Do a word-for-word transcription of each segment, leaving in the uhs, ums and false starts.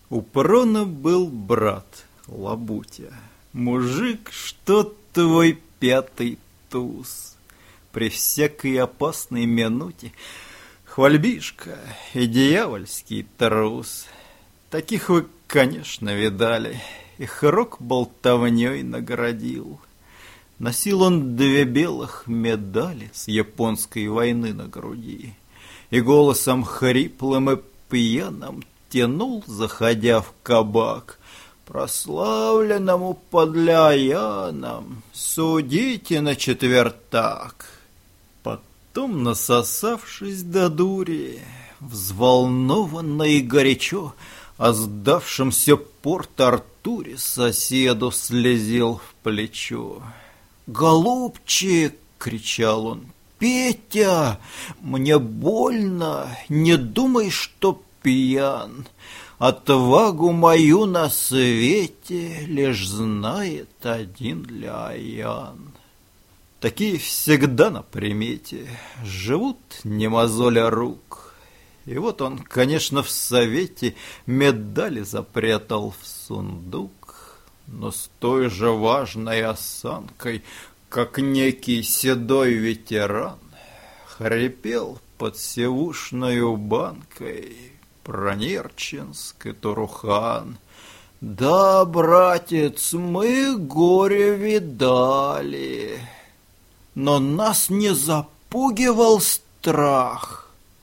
У Прона был брат Лабутя, мужик, что твой пятый туз. При всякой опасной минуте хвальбишка и дьявольский трус. Таких вы, конечно, видали. Их рок болтовней наградил. Носил он две белых медали с японской войны на груди. И голосом хриплым и пьяным тянул, заходя в кабак: прославленному подляянам судите на четвертак. Потом, насосавшись до дури, взволнованно и горячо о сдавшемся Порт-Артуре соседу слезил в плечо. «Голубчик!» — кричал он. «Петя! Мне больно! Не думай, что пьян! Отвагу мою на свете лишь знает один Ляян». Такие всегда на примете, живут не мозоля рук. И вот он, конечно, в совете медали запрятал в сундук, но с той же важной осанкой, как некий седой ветеран, хрипел под севушною банкой про Нерчинск и Турухан: «Да, братец, мы горе видали, но нас не запугивал страх».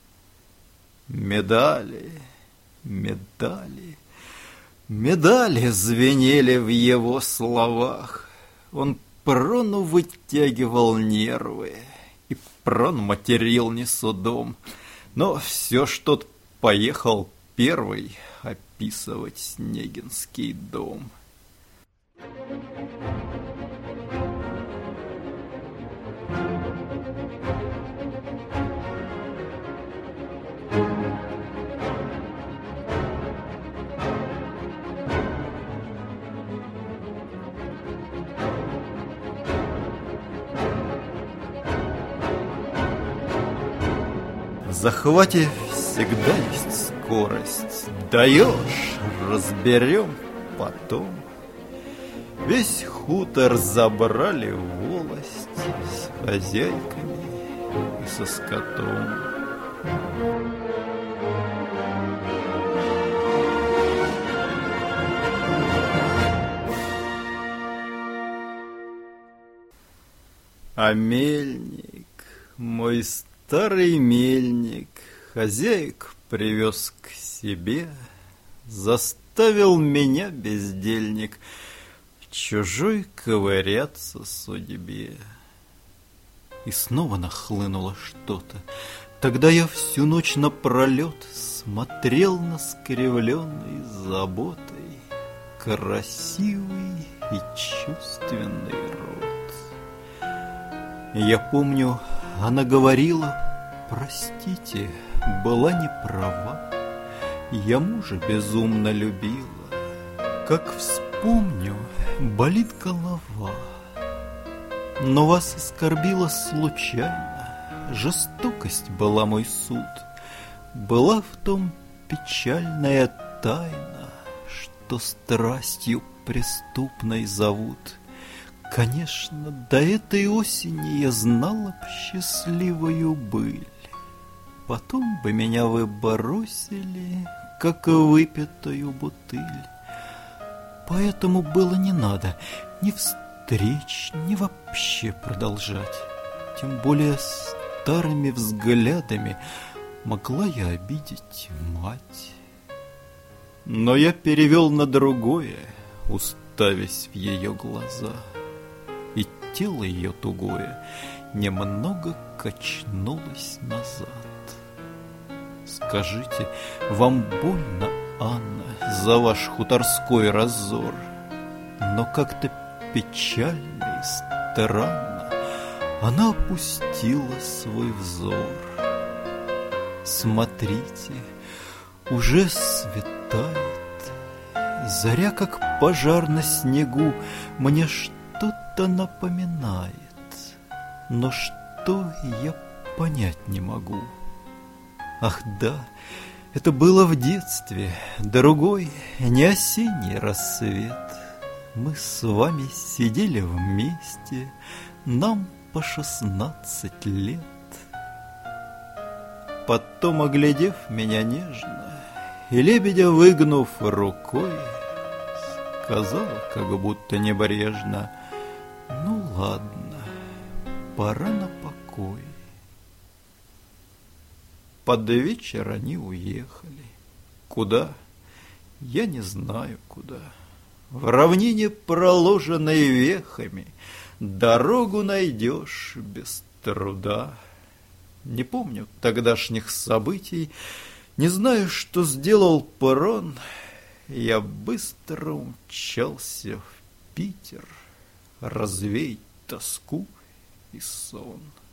Медали, медали, медали звенели в его словах. Он Прону вытягивал нервы, и Прон материл не судом. Но все ж тот поехал первый описывать Снегинский дом. В захвате всегда есть скорость. Даешь, разберем потом. Весь хутор забрали в волость с хозяйками и со скотом. А мельник, мой старый мельник, хозяек привез к себе, заставил меня, бездельник, в чужой ковыряться судьбе. И снова нахлынуло что-то. Тогда я всю ночь напролет смотрел на скривленный заботой красивый и чувственный рот. Я помню, она говорила: простите, была не права, я мужа безумно любила. Как вспомню, болит голова. Но вас оскорбила случайно, жестокость была мой суд. Была в том печальная тайна, что страстью преступной зовут. Конечно, до этой осени я знала б счастливую быль. Потом бы меня вы бросили, как выпитую бутыль. Поэтому было не надо ни встреч, ни вообще продолжать. Тем более старыми взглядами могла я обидеть мать. Но я перевел на другое, уставясь в ее глаза. И тело ее тугое немного качнулось назад. Скажите, вам больно, Анна, за ваш хуторской разор? Но как-то печально и странно она опустила свой взор. Смотрите, уже светает, заря, как пожар на снегу, мне что-то напоминает, но что я понять не могу. Ах да, Это было в детстве, другой, не осенний рассвет. Мы с вами сидели вместе, нам по шестнадцать лет. Потом, оглядев меня нежно, и лебедя выгнув рукой, сказала, как будто небрежно: ну ладно, пора на покой. Под вечер они уехали. Куда? Я не знаю куда. В равнине, проложенной вехами, дорогу найдешь без труда. Не помню тогдашних событий, не знаю, что сделал Перрон. Я быстро умчался в Питер развеять тоску и сон.